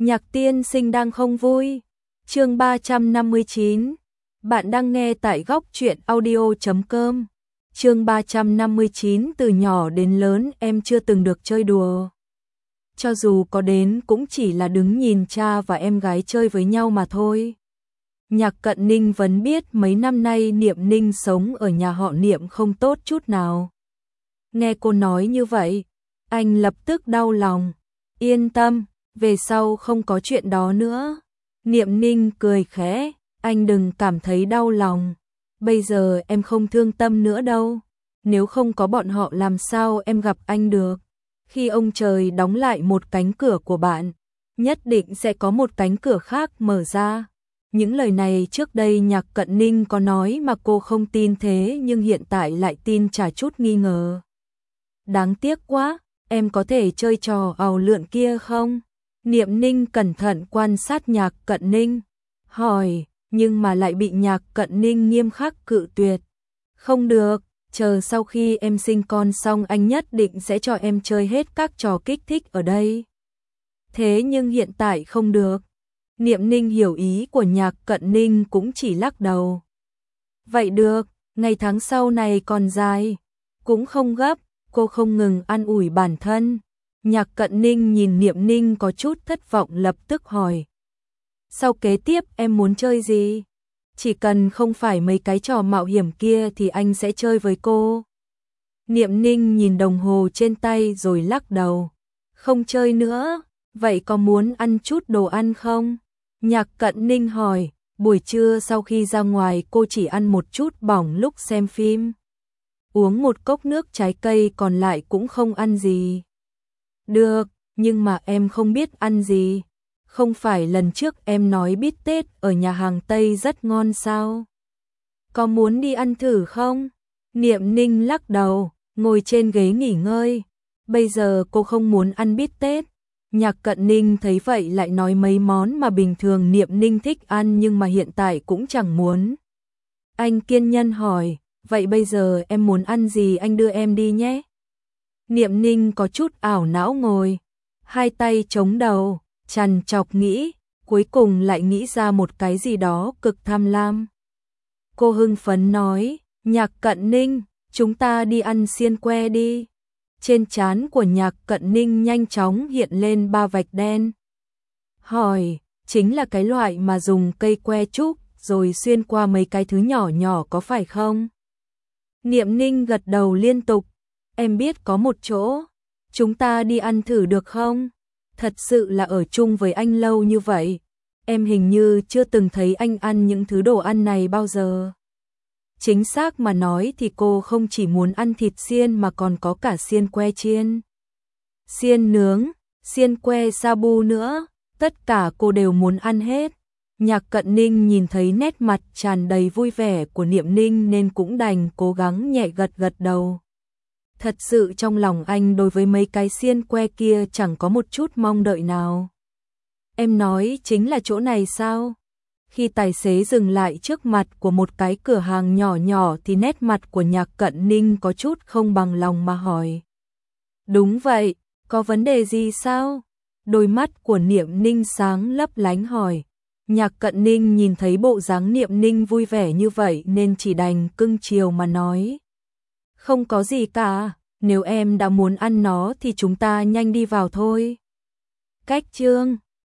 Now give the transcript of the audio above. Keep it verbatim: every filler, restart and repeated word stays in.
Nhạc tiên sinh đang không vui. Chương ba trăm năm mươi chín. Bạn đang nghe tại góc truyện audio chấm com. Chương ba trăm năm mươi chín. Từ nhỏ đến lớn em chưa từng được chơi đùa. Cho dù có đến cũng chỉ là đứng nhìn cha và em gái chơi với nhau mà thôi. Nhạc Cận Ninh vẫn biết mấy năm nay Niệm Ninh sống ở nhà họ Niệm không tốt chút nào. Nghe cô nói như vậy, anh lập tức đau lòng. Yên tâm, về sau không có chuyện đó nữa. Niệm Ninh cười khẽ, anh đừng cảm thấy đau lòng. Bây giờ em không thương tâm nữa đâu. Nếu không có bọn họ làm sao em gặp anh được. Khi ông trời đóng lại một cánh cửa của bạn, nhất định sẽ có một cánh cửa khác mở ra. Những lời này trước đây Nhạc Cận Ninh có nói mà cô không tin thế nhưng hiện tại lại tin chả chút nghi ngờ. Đáng tiếc quá, em có thể chơi trò ào lượn kia không? Niệm Ninh cẩn thận quan sát Nhạc Cận Ninh, hỏi, nhưng mà lại bị Nhạc Cận Ninh nghiêm khắc cự tuyệt. Không được, chờ sau khi em sinh con xong anh nhất định sẽ cho em chơi hết các trò kích thích ở đây. Thế nhưng hiện tại không được. Niệm Ninh hiểu ý của Nhạc Cận Ninh cũng chỉ lắc đầu. Vậy được, ngày tháng sau này còn dài, cũng không gấp, cô không ngừng an ủi bản thân. Nhạc Cận Ninh nhìn Niệm Ninh có chút thất vọng lập tức hỏi. Sau kế tiếp em muốn chơi gì? Chỉ cần không phải mấy cái trò mạo hiểm kia thì anh sẽ chơi với cô. Niệm Ninh nhìn đồng hồ trên tay rồi lắc đầu. Không chơi nữa, vậy có muốn ăn chút đồ ăn không? Nhạc Cận Ninh hỏi, buổi trưa sau khi ra ngoài cô chỉ ăn một chút bỏng lúc xem phim. Uống một cốc nước trái cây còn lại cũng không ăn gì. Được, nhưng mà em không biết ăn gì. Không phải lần trước em nói bít tết ở nhà hàng Tây rất ngon sao? Có muốn đi ăn thử không? Niệm Ninh lắc đầu, ngồi trên ghế nghỉ ngơi. Bây giờ cô không muốn ăn bít tết. Nhạc Cận Ninh thấy vậy lại nói mấy món mà bình thường Niệm Ninh thích ăn nhưng mà hiện tại cũng chẳng muốn. Anh kiên nhẫn hỏi, vậy bây giờ em muốn ăn gì anh đưa em đi nhé. Niệm Ninh có chút ảo não ngồi, hai tay chống đầu, trằn trọc nghĩ, cuối cùng lại nghĩ ra một cái gì đó cực tham lam. Cô hưng phấn nói, Nhạc Cận Ninh, chúng ta đi ăn xiên que đi. Trên trán của Nhạc Cận Ninh nhanh chóng hiện lên ba vạch đen. Hỏi, chính là cái loại mà dùng cây que trúc rồi xuyên qua mấy cái thứ nhỏ nhỏ có phải không? Niệm Ninh gật đầu liên tục. Em biết có một chỗ, chúng ta đi ăn thử được không? Thật sự là ở chung với anh lâu như vậy, em hình như chưa từng thấy anh ăn những thứ đồ ăn này bao giờ. Chính xác mà nói thì cô không chỉ muốn ăn thịt xiên mà còn có cả xiên que chiên, xiên nướng, xiên que sabu nữa, tất cả cô đều muốn ăn hết. Nhạc Cận Ninh nhìn thấy nét mặt tràn đầy vui vẻ của Niệm Ninh nên cũng đành cố gắng nhẹ gật gật đầu. Thật sự trong lòng anh đối với mấy cái xiên que kia chẳng có một chút mong đợi nào. Em nói chính là chỗ này sao? Khi tài xế dừng lại trước mặt của một cái cửa hàng nhỏ nhỏ thì nét mặt của Nhạc Cận Ninh có chút không bằng lòng mà hỏi. Đúng vậy, có vấn đề gì sao? Đôi mắt của Niệm Ninh sáng lấp lánh hỏi. Nhạc Cận Ninh nhìn thấy bộ dáng Niệm Ninh vui vẻ như vậy nên chỉ đành cưng chiều mà nói. Không có gì cả, nếu em đã muốn ăn nó thì chúng ta nhanh đi vào thôi. Cách chương